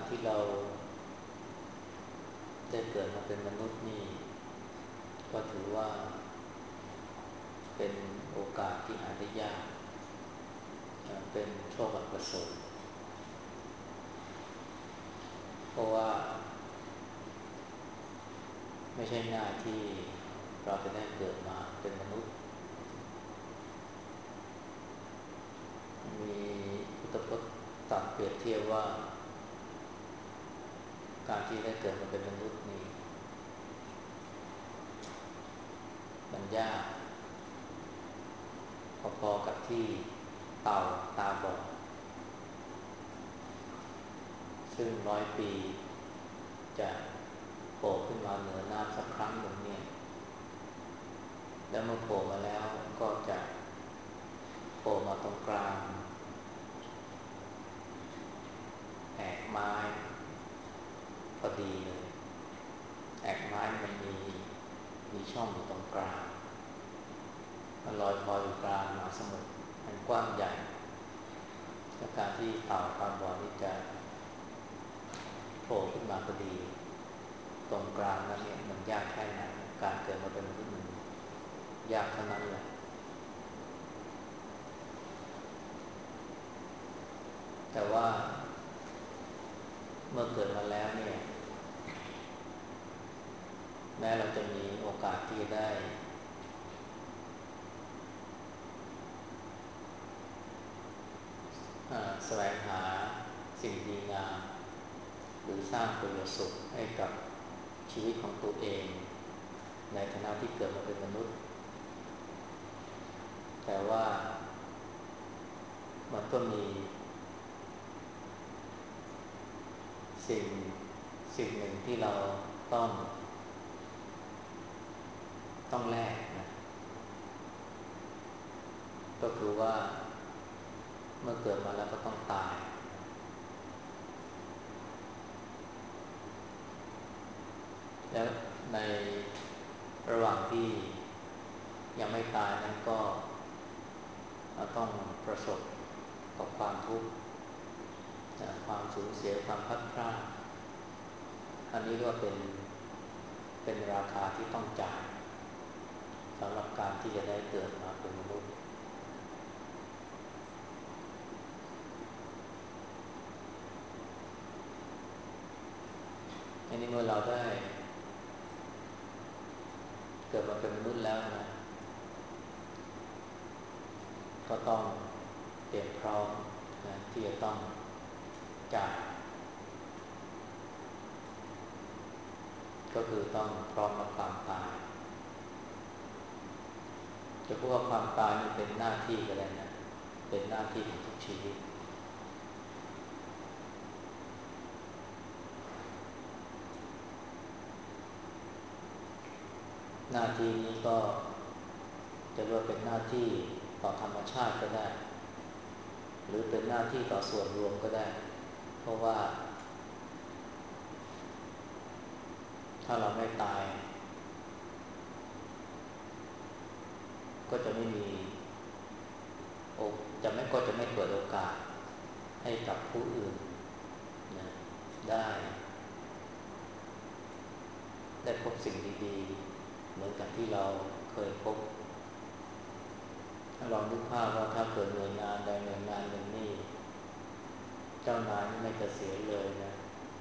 ที่เราได้เกิดมาเป็นมนุษย์นี่ก็ถือว่าเป็นโอกาสที่หาได้ยากเป็นโชคอันประเสริฐเพราะว่าไม่ใช่หน้าที่เราจะได้เกิดมาเป็นมนุษย์มีพุทธพจน์ตรัสเปรียบเทียบว่าการที่ได้เกิดมาเป็นมนุษย์นี่มันยากพอๆกับที่เต่าตาบอดซึ่ง100 ปีจะโผล่ขึ้นมาเหนือน้ำสักครั้งหนึ่งเนี่ยแล้วเมื่อโผล่มาแล้วก็จะโผล่มาตรงกลางแอกไม้พอดีเลยแอกไม้มันมีช่องอยู่ตรงกลางมันลอยคออยู่กลางมหาสมุทรมันกว้างใหญ่และการที่เต่าตาบอดนี่จะโผล่ขึ้นมาพอดีตรงกลางนั้นเนี่ยมันยากแค่ไหนการเกิดมาเป็นมนุษย์มันยากเท่านั้นแหละแต่ว่าเมื่อเกิดมาแล้วเนี่ยแม้เราจะมีโอกาสที่จะได้แสวงหาสิ่งดีงามหรือสร้างประโยชน์สุขให้กับชีวิตของตัวเองในฐานะที่เกิดมาเป็นมนุษย์แต่ว่ามันก็มีสิ่งหนึ่งที่เราต้องแลกนะก็คือว่าเมื่อเกิดมาแล้วก็ต้องตายแล้วในระหว่างที่ยังไม่ตายนั้นก็ต้องประสบกับความทุกข์ความสูญเสียความพัดพลาดอันนี้ก็เป็นราคาที่ต้องจ่ายสำหรับการที่จะได้เกิดมาเป็นมนุษย์อันนี้เมื่อเราได้เกิดมาเป็นมนุษย์แล้วนะก็ต้องเตรียมพร้อมนะที่จะต้องจ่ายก็คือต้องพร้อมรับความตายจะพูดว่าความตายนี่เป็นหน้าที่ก็ได้นะเป็นหน้าที่ของทุกชีวิตหน้าที่นี้ก็จะเรียกว่าเป็นหน้าที่ต่อธรรมชาติก็ได้หรือเป็นหน้าที่ต่อส่วนรวมก็ได้เพราะว่าถ้าเราไม่ตายก็จะไม่มีจะไม่เปิดโอกาสให้กับผู้อื่นนะได้พบสิ่งดีๆเหมือนกับที่เราเคยพบถ้าลองนึกภาพว่าถ้าเกิดหน่วยงานใดหน่วยงานหนึ่งนี่เจ้านายไม่เกษียณเลยนะ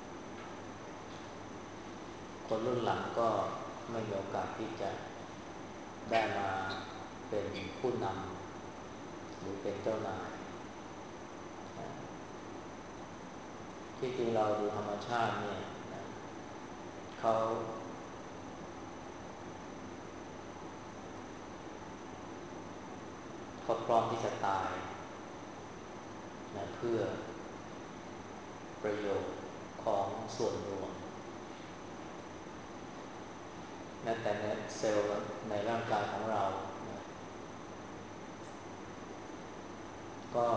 คนรุ่นหลังก็ไม่มีโอกาสที่จะได้มาเป็นผู้นำหรือเป็นเจ้านายที่จริงเราดูธรรมชาติเนี่ยเขาพร้อมที่จะตายนะเพื่อประโยชน์ของส่วนรวมแม้แต่ในเซลล์ในร่างกายของเรานะก็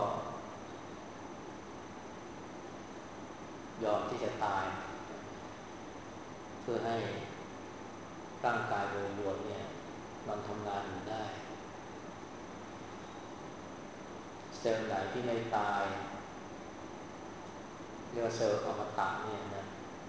ยอมที่จะตายเพื่อให้ร่างกายโดยรวมเนี่ยมันทำงานอยู่ได้เซลล์ไหนที่ไม่ตายเรียกว่าเซลล์อมตะเนี่ยนะ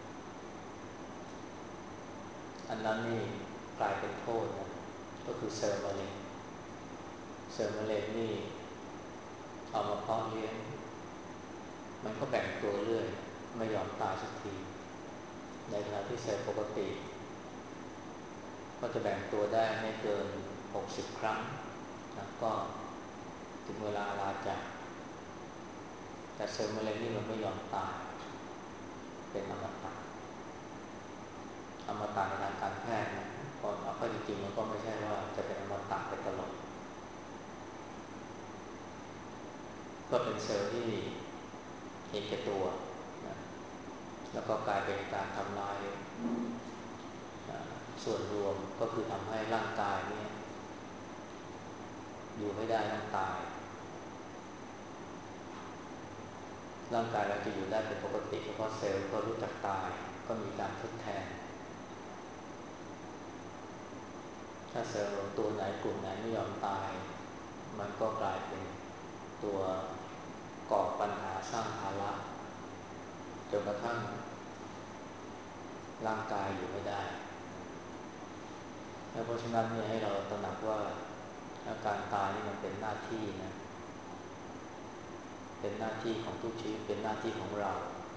อันนั้นนี่กลายเป็นโทษนะก็คือเซลล์มะเร็งเซลล์มะเร็งนี่เอามาเพาะเลี้ยงมันก็แบ่งตัวเรื่อยไม่ยอมตายสักทีในขณะที่เซลล์ปกติก็จะแบ่งตัวได้ไม่เกิน60ครั้งนะก็ถึงเวลาลาจากแต่เซลล์มะเร็งนี่มันไม่ยอมตายเป็นอมตะอมตะในทางการแพทย์นะเพราะเอาเข้าจริงๆมันก็ไม่ใช่ว่าจะเป็นอมตะไปตลอดก็เป็นเซลล์ที่เห็นแก่ตัวนะแล้วก็กลายเป็นการทำลายส่วนรวมก็คือทำให้ร่างกายเนี่ยอยู่ไม่ได้ต้องตายร่างกายเราจะอยู่ได้เป็นปกติเพราะเซลล์ก็รู้จักตายก็มีการทดแทนถ้าเซลล์ตัวไหนกลุ่มไหนไม่ยอมตายมันก็กลายเป็นตัวก่อปัญหาสร้างภาระจนกระทั่งร่างกายอยู่ไม่ได้เพราะฉะนั้นเนี่ยให้เราตระหนักว่าอาการตายนี่มันเป็นหน้าที่นะเป็นหน้าที่ของทุกชีวิตเป็นหน้าที่ของเรา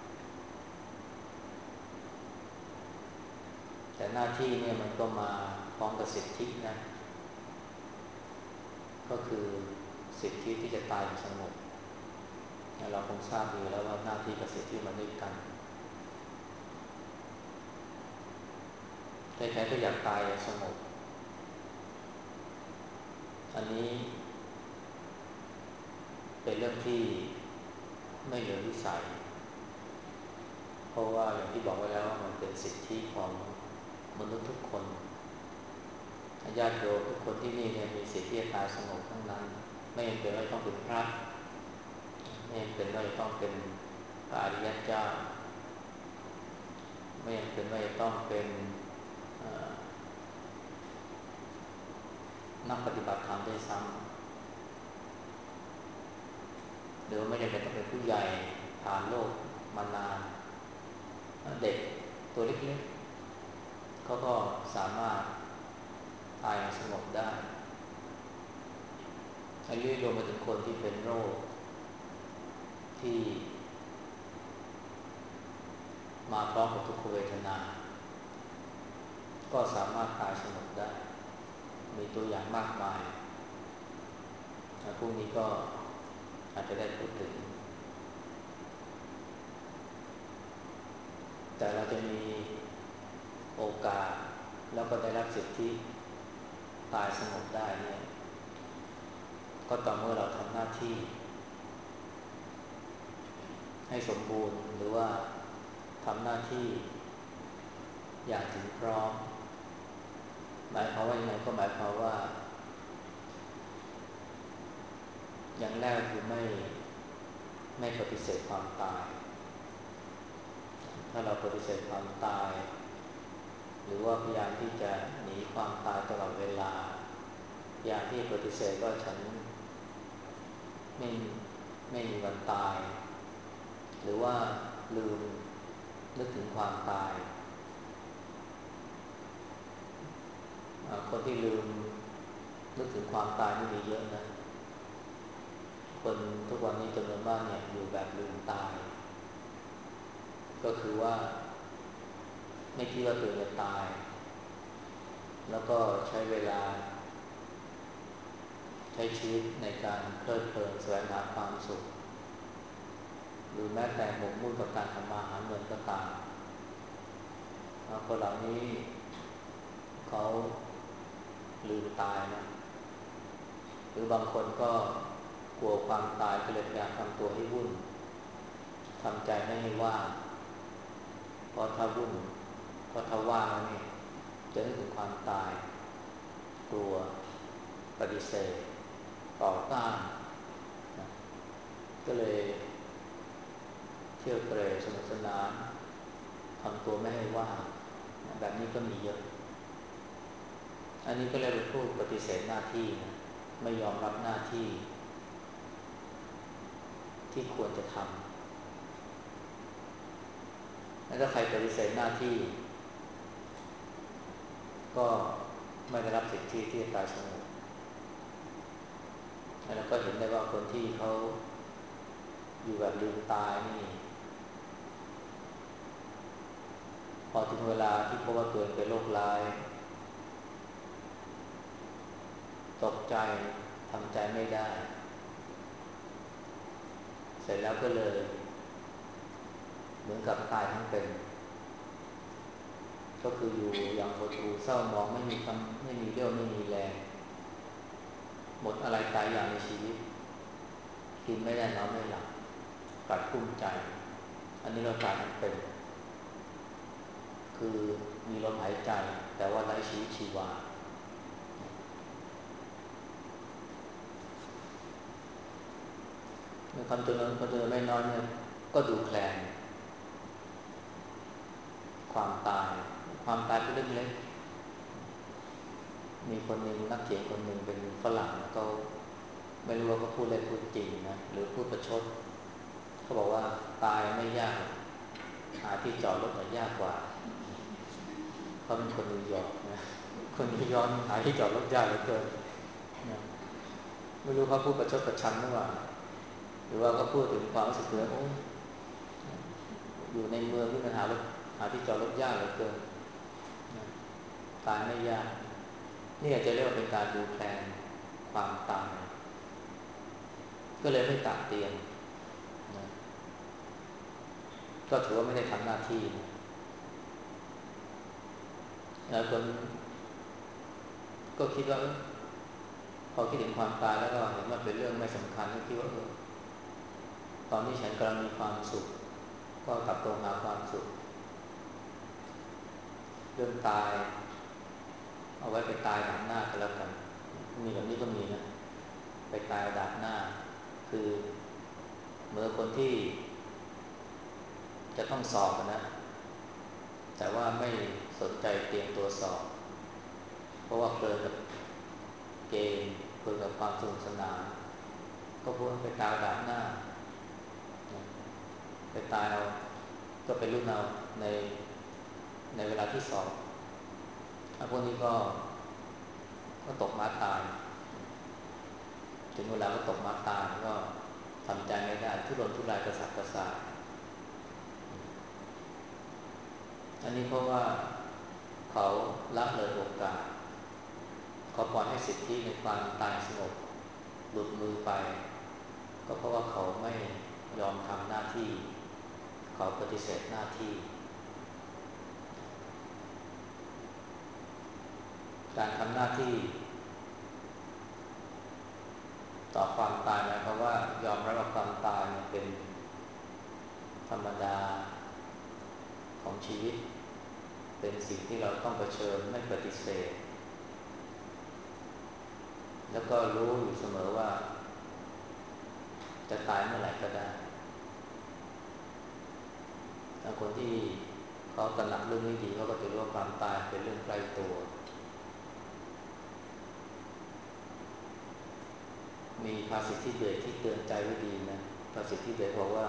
แต่หน้าที่เนี่ยมันก็มาพร้อมกับสิทธินะก็คือสิทธิที่จะตายอย่างสงบเราคงทราบดีแล้วว่าหน้าที่กับสิทธิมันด้วยกันใครๆก็อยากตายอย่างสงบอันนี้เป็นเรื่องที่ไม่เหลือวิสัยเพราะว่าอย่างที่บอกไว้แล้วมันเป็นสิทธิของมนุษย์ทุกคนญาติโยมทุกคนที่นี่เนี่ยมีสิทธิที่จะตายสงบทั้งนั้นไม่จำเป็นว่าต้องเป็นพระไม่จำเป็นว่าจะต้องเป็นพระอริยเจ้าไม่จำเป็นว่าจะต้องเป็นนักปฏิบัติธรรมด้วยซ้ำหรือไม่จำเป็นต้องเป็นผู้ใหญ่ผ่านโลกมานานเด็กตัวเล็กๆเขาก็สามารถตายสงบได้อายุรวมไปถึงคนที่เป็นโรคที่มาพร้อมกับทุกขเวทนาก็สามารถตายสงบได้มีตัวอย่างมากมายพวกนี้ก็อาจจะได้พูดถึงแต่เราจะมีโอกาสแล้วก็ได้รับสิทธิตายสงบได้เนี่ยก็ต่อเมื่อเราทำหน้าที่ให้สมบูรณ์หรือว่าทำหน้าที่อย่างถึงพร้อมหมายความว่ายังไงก็หมายความว่าอย่างแรกคือไม่ปฏิเสธความตายถ้าเราปฏิเสธความตายหรือว่าพยายามที่จะหนีความตายตลอดเวลาพยายามที่ปฏิเสธว่าฉันไม่ไม่มีวันตายหรือว่าลืมนึกถึงความตายคนที่ลืมนึกถึงความตายนี่มีเยอะนะคนทุกวันนี้จำนวนมากเนี่ยอยู่แบบลืมตายก็คือว่าไม่คิดว่าตัวเองจะตายแล้วก็ใช้เวลาใช้ชีวิตในการเพลิดเพลินแสวงหาความสุขหรือแม้แต่หมกมุ่นกับการทำมาหาเงินก็ตามคนเหล่านี้เขาลืมตายนะหรือบางคนก็กลัวความตายก็เลยพยายามทำตัวให้วุ่นทำใจไม่ให้ว่างเพราะถ้าวุ่นเพราะถ้าว่างแล้วนี่จะนึกถึงความตายกลัวปฏิเสธต่อต้านนะก็เลยเที่ยวเตร่สนุกสนานทำตัวไม่ให้ว่างแบบนี้ก็มีเยอะอันนี้ก็เรียกว่าผู้ปฏิเสธหน้าที่นะไม่ยอมรับหน้าที่ที่ควรจะทแล้วถ้าใครปฏิเสธหน้าที่ก็ไม่ได้รับสิทธิที่จะตายสงบแล้วก็เห็นได้ว่าคนที่เขาอยู่แบบลืมตายนี่พอถึงเวลาที่พบว่าตัวเองเป็นโรคร้ายตกใจทำใจไม่ได้เสร็จแล้วก็เลยเหมือนกับตายทั้งเป็นก็คืออยู่อย่างหดหู่เศร้าหมองไม่มีคำไม่มีเรี่ยวไม่มีแรงหมดอะไรตายอย่างในชีวิตกินไม่ได้นอนไม่หลับกัดกุ้มใจอันนี้เราตายทั้งเป็นคือมีลมหายใจแต่ว่าไร้ชีวิตชีวาคนจำนวนไม่น้อยเนี่ยก็ดูแคลนความตายความตายเป็นเรื่องเล็กมีคนหนึ่งนักเขียนคนหนึ่งเป็นฝรั่งแล้วก็ไม่รู้ว่าเขาพูดอะไรพูดจริงนะหรือพูดประชดเขาบอกว่าตายไม่ยากหาที่จอดรถยากกว่าเขาเป็นคนนิวยอร์กนะคนนิวยอร์กหาที่จอดรถยากเหลือเกินนะไม่รู้เขาพูดประชดประชันหรือเปล่าหรือว่าเขาพูดถึงความรู้สึกว่าโอ้อยู่ในเมืองที่มันหาที่จอดรถยากเหลือเกินนะตายไม่ยากนี่อาจจะเรียกว่าเป็นการดูแคลนความตายก็เลยไม่ตัดเตียงนะก็ถือว่าไม่ได้ทำหน้าที่นะแล้วคนก็คิดว่าพอคิดถึงความตายแล้วก็เห็นว่าเป็นเรื่องไม่สำคัญก็คิดว่าตอนนี้ฉันกำลังมีความสุขก็กลับตรงหาความสุขเรื่องตายเอาไว้ไปตายหลังหน้าก็แล้วกันมีแบบนี้ก็มีนะไปตายดับหน้าคือเมื่อคนที่จะต้องสอบนะแต่ว่าไม่สนใจเตรียมตัวสอบเพราะว่าเพลินกับเกมเพลินกับความสนุกสนานก็พูดไปตายดับหน้าไปตายเอาก็ไปรุ่นเอาในเวลาที่สอบพวกนี้ก็ตกม้าตายถึงเวลาก็ตกม้าตายก็ทำใจไม่ได้ทุรนทุรายกระสับกระส่ายอันนี้เพราะว่าเขาละเลยโอกาสเขาปล่อยให้สิทธิในความตายสงบหลุดมือไปก็เพราะว่าเขาไม่ยอมทำหน้าที่เขาปฏิเสธหน้าที่การทำหน้าที่ต่อความตายหมายความว่ายอมรับว่าความตายเป็นธรรมดาของชีวิตเป็นสิ่งที่เราต้องเผชิญไม่ปฏิเสธแล้วก็รู้อยู่เสมอว่าจะตายเมื่อไหร่ก็ได้แต่คนที่เขาตระหนักเรื่องนี้ดีเขาก็จะรู้ว่าความตายเป็นเรื่องใกล้ตัวมีภาษิตที่เบสที่เตือนใจไว้ดีนะภาษิตที่เบสบอกว่า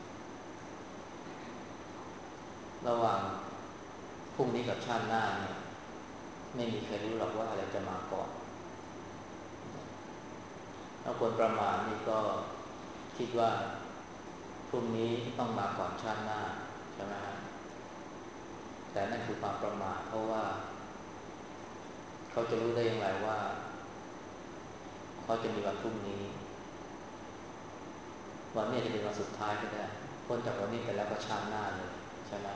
ระหว่างพรุ่งนี้กับชาติหน้าเนี่ยไม่มีใครรู้หรอกว่าอะไรจะมาก่อนถ้าคนประมาทนี่ก็คิดว่าพรุ่งนี้ต้องมาก่อนชาติหน้าใช่ไหมฮะแต่นั่นคือความประมาทเพราะว่าเขาจะรู้ได้อย่างไรว่าเขาจะมีวันพรุ่งนี้วันนี้จะเป็นวันสุดท้ายก็ได้พ้นจากวันนี้ไปแล้วก็ชาติหน้าเลยใช่ไหม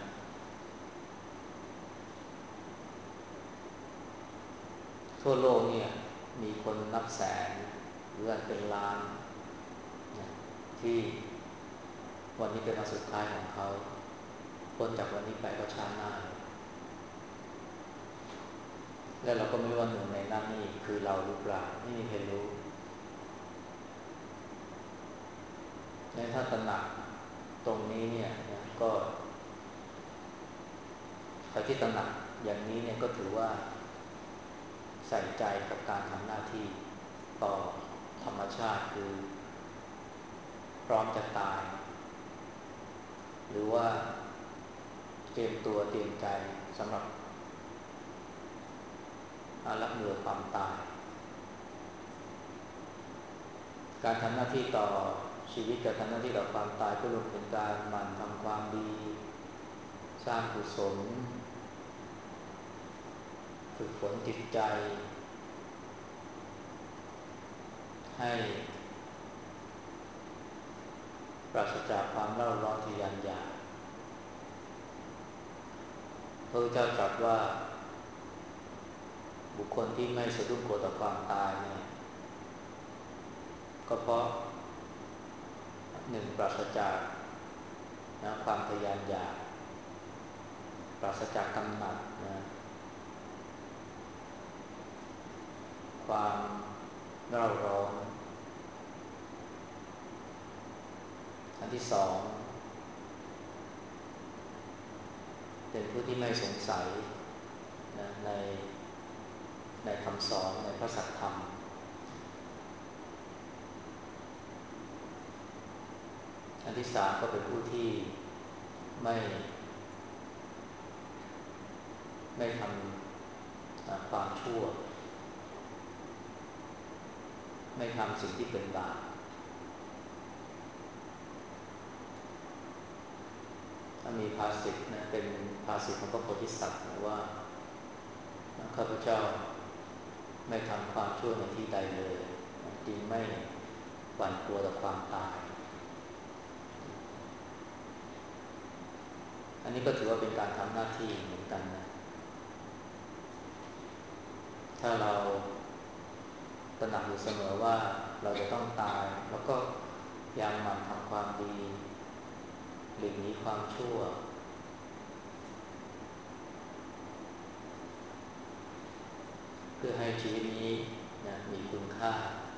ทั่วโลกเนี่ยมีคนนับแสนหรือเป็นล้านนะที่วันนี้เป็นวันสุดท้ายของเขาพ้นจากวันนี้ไปก็ชาติหน้าแล้วเราก็ไม่รู้ว่าหนึ่งในนั้นนี่คือเราหรือเปล่าไม่มีใครรู้ในถ้าตระหนักตรงนี้เนี่ยนะก็ใครที่ตระหนักอย่างนี้เนี่ยก็ถือว่าใส่ใจกับการทำหน้าที่ต่อธรรมชาติคือพร้อมจะตายหรือว่ารียมตัวเตรียมใจสำหรับรับมือความตายการทำหน้าที่ต่อชีวิตกับทำหน้าที่ต่อความตายก็รวมถึงการหมั่นทำความดีสร้างกุศลฝึกฝนจิตใจให้ปราศจากความเร่าร้อนทะยานอยากพระพุทธเจ้าตรัสว่าบุคคลที่ไม่สะดุ้งกลัวต่อความตายเนี่ยก็เพราะหนึ่งปราศจากความทะยานอยากปราศจากกำหนัดความเร่าร้อนอันที่สองเป็นผู้ที่ไม่สงสัยในคำสอนในพระสัทธรรมอันที่สามก็เป็นผู้ที่ไม่ทำความชั่วไม่ทำสิ่งที่เป็นบาปถ้ามีภาษิตนะเป็นภาษิตของพระโพธิสัตว์ว่าข้าพเจ้าไม่ทำความชั่วในที่ใดเลยจึงไม่หวั่นกลัวต่อความตายอันนี้ก็ถือว่าเป็นการทำหน้าที่เหมือนกันนะถ้าเราตระหนักอยู่เสมอว่าเราจะต้องตายแล้วก็พยายามหมั่นทำความดีหลีกหนีความชั่วเพื่อให้ชีวิตนี้นะมีคุณค่า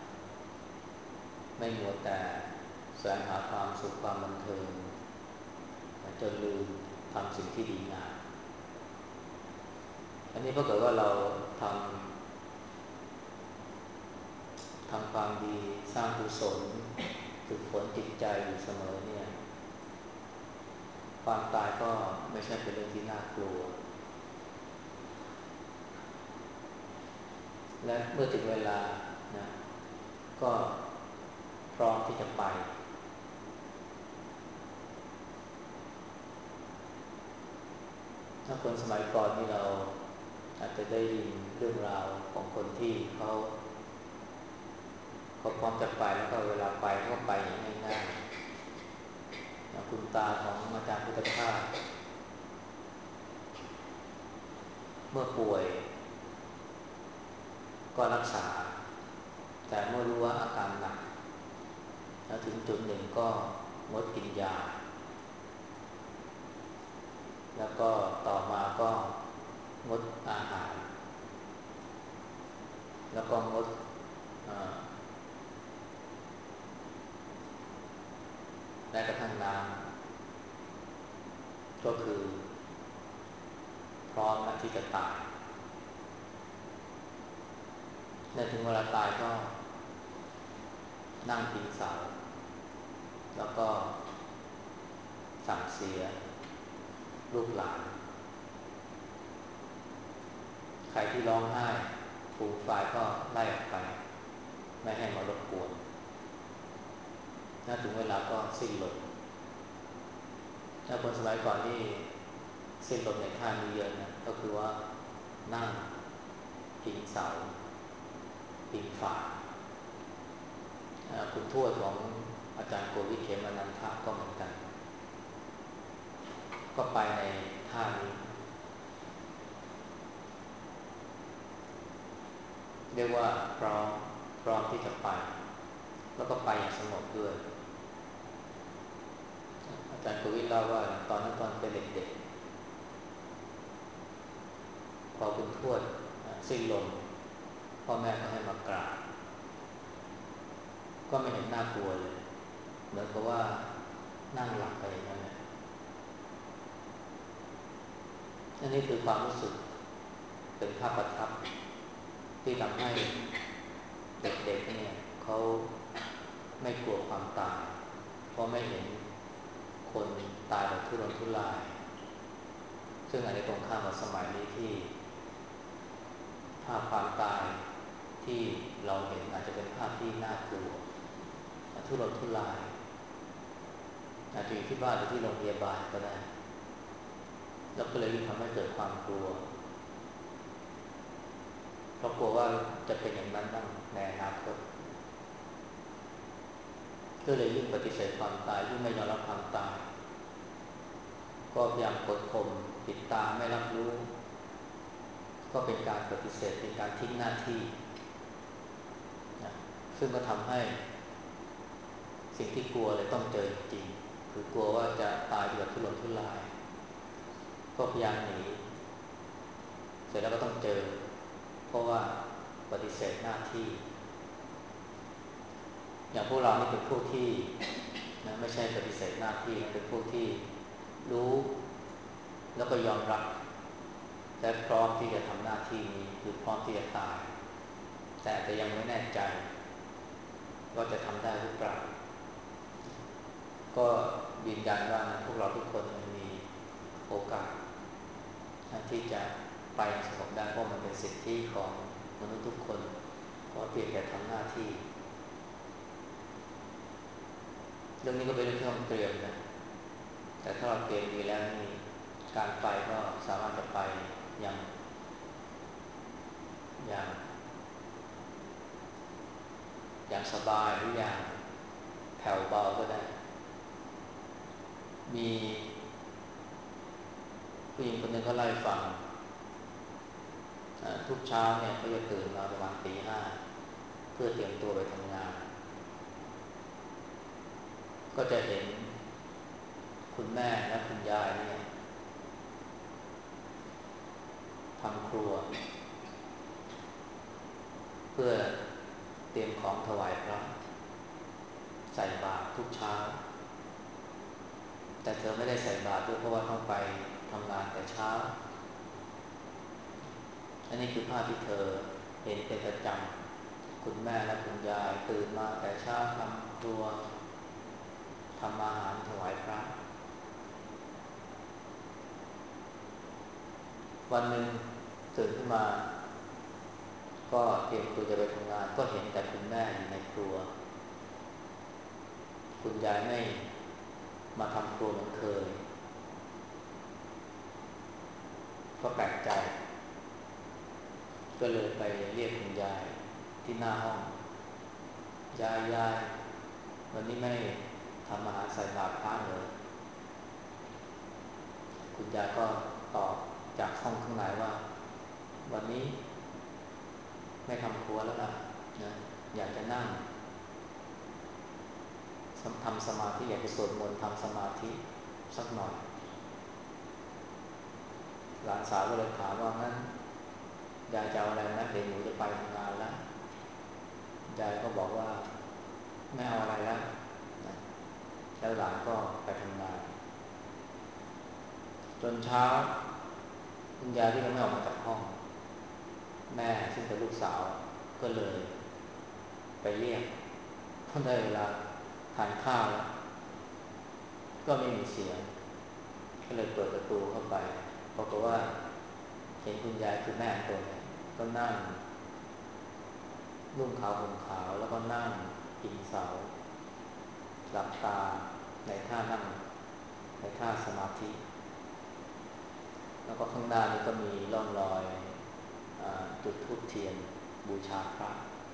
ไม่มัวแต่แสวงหาความสุขความบันเทิงจนลืมทำสิ่งที่ดีงามอันนี้เพราะเกิดว่าเราทำความดีสร้างกุศลฝึกฝนจิตใจอยู่เสมอเนี่ยความตายก็ไม่ใช่เป็นเรื่องที่น่ากลัวและเมื่อถึงเวลานะก็พร้อมที่จะไปถ้าคนสมัยก่อนนี่เราอาจจะได้ยินเรื่องราวของคนที่เขาพร้อมจะไปแล้วก็เวลาไปก็ไปอย่างง่ายๆคุณตาของอาจารย์พุทธทาสเมื่อป่วยก็รักษาแต่เมื่อรู้ว่าอาการหนักแล้วถึงจุดหนึ่งก็งดกินยาแล้วก็ต่อมาก็งดอาหารแล้วก็งดแม้กระทั่งน้ำก็คือพร้อมนะที่จะตายและถึงเวลาตายก็นั่งพิงเสาแล้วก็สั่งเสียลูกหลานใครที่ร้องไห้ฟูมฟายก็ไล่ออกไปไม่ให้มารบกวนถ้าถึงเวลาก็สิ้นลมถ้าคนสมัยก่อนนี่สิ้นลมในท่านี้เยอะนะก็คือว่านั่งพิงเสาพิงฝาคุณทวดของอาจารย์โกวิทเขมนันทะก็เหมือนกันก็ไปในท่านี้เรียกว่าพร้อมที่จะไปแล้วก็ไปอย่างสงบด้วยอาจารย์โกวิทเล่าว่าตอนนั้นตอนเป็นเด็กๆพอคุณทวดสิ้นลมพ่อแม่ก็ให้มากราบก็ไม่เห็นน่ากลัวเลยเหมือนกับว่านั่งหลับไปอย่างนั้นแหละอันนี้คือความรู้สึกเป็นภาพประทับที่ทำให้เด็กๆเนี่ยเขาไม่กลัวความตายเพราะไม่เห็นคนตายแบบทุรนทุรายซึ่งอาจจะตรงข้ามกับสมัยนี้ที่ภาพความตายที่เราเห็นอาจจะเป็นภาพที่น่ากลัวทุรนทุรายอาจจะอยู่ที่บ้านหรือที่โรงพยาบาลก็ได้แล้วก็เลยยิ่งทำให้เกิดความกลัวเพราะกลัวว่าจะเป็นอย่างนั้นบ้างในอนาคตก็เลยยิ่งปฏิเสธความตายยิ่งไม่ยอมรับความตายก็พยายามกดข่มปิดตาไม่รับรู้ก็เป็นการปฏิเสธเป็นการทิ้งหน้าที่นะซึ่งก็ทำให้สิ่งที่กลัวเลยต้องเจอจริงคือกลัวว่าจะตายแบบทุรนทุรายก็พยายามหนีเสร็จแล้วก็ต้องเจอเพราะว่าปฏิเสธหน้าที่อย่างพวกเรานี่เป็นพวกที่นะไม่ใช่ปฏิเสธหน้าที่เป็นพวกที่รู้แล้วก็ยอมรับและพร้อมที่จะทำหน้าที่นี้คือพร้อมที่จะตายแต่อาจจะยังไม่แน่ใจว่าจะทำได้หรือเปล่าก็ยืนยันว่านะพวกเราทุกคนมันมีโอกาสที่จะไปสงบได้เพราะมันเป็นสิทธิของมนุษย์ทุกคนขอเพียงแต่ทำหน้าที่เรื่องนี้ก็เป็นเรื่องที่ต้องเตรียมนะแต่ถ้าเราเตรียมดีแล้วนี่การไปก็สามารถจะไปอย่างอย่างอย่างสบายหรืออย่างแผ่วเบาก็ได้มีผู้หญิงคนหนึ่งเขาเล่าให้ฟังทุกเช้าเนี่ยเขาจะตื่นมาประมาณตี 5เพื่อเตรียมตัวไปทำงานก็จะเห็นคุณแม่และคุณยายเนี่ยทำครัวเพื่อเตรียมของถวายพระใส่บาตรทุกเช้าแต่เธอไม่ได้ใส่บาตรด้วยเพราะว่าต้องไปทำงานแต่เช้าอันนี้คือภาพที่เธอเห็นเป็นประจำคุณแม่และคุณยายตื่นมาแต่เช้าทำครัวทำอาหารถวายพระวันหนึ่งตื่นขึ้นมาก็เตรียมตัวจะไปทำงานก็เห็นแต่คุณแม่อยู่ในครัวคุณยายไม่มาทำครัวเหมือนเคยก็แปลกใจก็เลยไปเรียกคุณยายที่หน้าห้องยายวันนี้ไม่ทำอาหารใส่บาตรพระเลยคุณยายก็ตอบจากห้องข้างในว่าวันนี้ไม่ทำครัวแล้วล่ะนะอยากจะนั่งทำสมาธิอยากจะสวดมนต์ทำสมาธิสักหน่อยหลานสาวก็เลยถามว่างั้นยายจะเอาอะไรนะเดี๋ยวหนูจะไปทำงานแล้วยายก็บอกว่าไม่เอาอะไรแล้วนะแล้วหลานก็ไปทำงานจนเช้าคุณยายที่ยังไม่ออกมาจากห้องแม่ซึ่งเป็นลูกสาวก็เลยไปเรียกพอได้เวลาทานข้าวแล้วก็ไม่มีเสียงก็เลยเปิดประตูเข้าไปปรากฏว่าเห็นคุณยายคือแม่ตัวเนี่ยก็นั่งนุ่งขาวห่มขาวแล้วก็นั่งพิงเสาหลับตาในท่านั่งในท่าสมาธิแล้วก็ข้างหน้านี่ก็มีร่องรอยจุดธูปเทียนบูชาพระ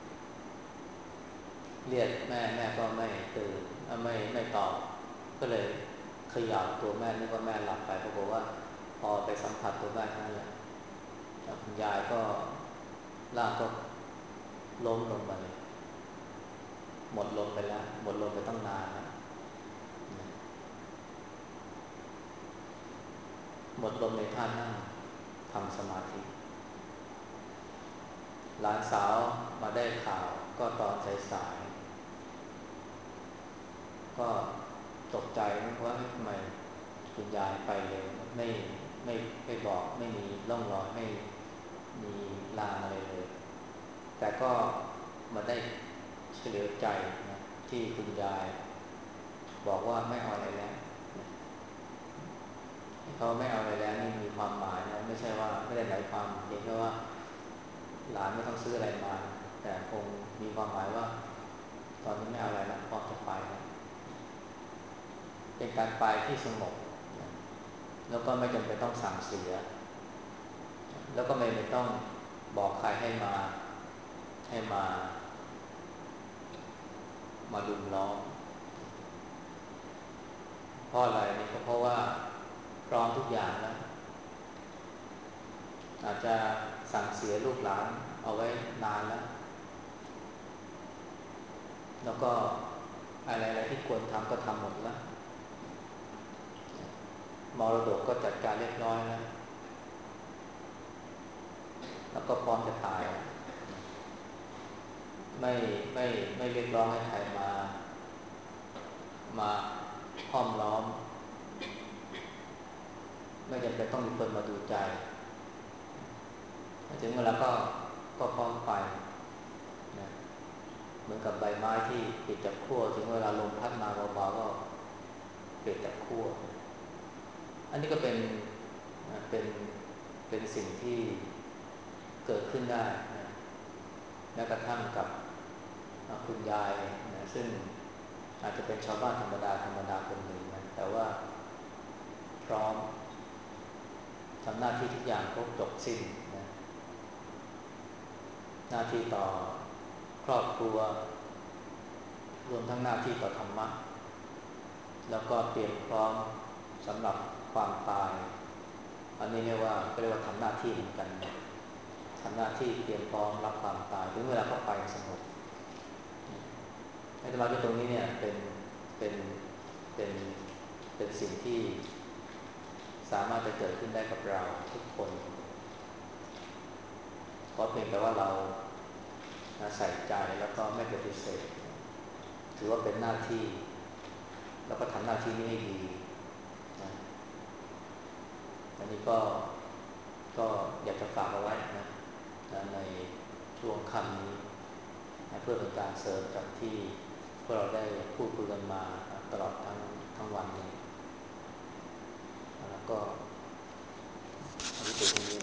เรียกแม่ก็ไม่ตื่นไม่ตอบก็เลยเขย่าตัวแม่นึกว่าแม่หลับไปปรากฏว่าพอไปสัมผัสตัวแม่นั่นแหละคุณยายก็ร่างก็ล้มลงไปหมดลมไปแล้วหมดลมไปตั้งนานแล้วหมดลมในท่านั่งทำสมาธิหลานสาวมาได้ข่าวก็ตอนสายๆก็ตกใจว่าทำไมคุณยายไปเร็วไม่ไม่บอกไม่มีร่องรอยไม่มีลางอะไรเลยแต่ก็มาได้เฉลียวใจนะที่คุณยายบอกว่าไม่เอาอะไรแล้วเขาไม่เอาอะไรแล้วนี่มีความหมายนะไม่ใช่ว่าไม่ได้หมายความเพียงแค่ว่าหลานไม่ต้องซื้ออะไรมาแต่คงมีความหมายว่าตอนนี้ไม่เอาอะไรแล้วพร้อมจะไปแล้วเป็นการไปที่สงบแล้วก็ไม่จำเป็นต้องสั่งเสียแล้วก็ไม่ต้องบอกใครให้มาลุมล้อมเพราะอะไรนี่ก็เพราะว่าพร้อมทุกอย่างแล้วอาจจะสั่งเสียลูกหลานเอาไว้นานแล้วก็อะไรที่ควรทำก็ทำหมดแล้วมรดกก็จัดการเรียบร้อยแล้วก็พร้อมจะตายไม่ไม่ไม่เรียกร้องให้ใครมาห้อมล้อมไม่จำเป็นต้องมีคนมาดูใจถึงเวลาก็พร้อมไปนะเหมือนกับใบไม้ที่ปิดจากขั้วถึงเวลาลมพัดมาเบาๆก็เปลี่ยนจากขั้วอันนี้ก็เป็นเป็นสิ่งที่เกิดขึ้นได้นะแม้กระทั่งกับคุณยายนะซึ่งอาจจะเป็นชาวบ้านธรรมดาคนหนึ่งนะแต่ว่าพร้อมทำหน้าที่ทุกอย่างครบจบสิ้นนะหน้าที่ต่อครอบครัวรวมทั้งหน้าที่ต่อธรรมะแล้วก็เตรียมพร้อมสำหรับความตายอันนี้เรียกว่าทำหน้าที่เหมือนกันทำหน้าที่เตรียมพร้อมรับความตายถึงเวลาก็ไปสงบให้ธรรมะที่ตรงนี้เนี่ยเป็นเป็นเป็นสิ่งที่สามารถจะเกิดขึ้นได้กับเราทุกคนเพราะเพียงแต่ว่าเราใส่ใจแล้วก็ไม่ปฏิเสธถือว่าเป็นหน้าที่แล้วก็ทำหน้าที่นี้ให้ดีนะอันนี้ก็อยากจะฝากเอาไว้นะในช่วงค่ำนี้นะเพื่อเป็นการเสริมจากที่พวกเราได้พูดคุยกันมาตลอดทั้งวันนี้แล้วก็อันนี้เป็น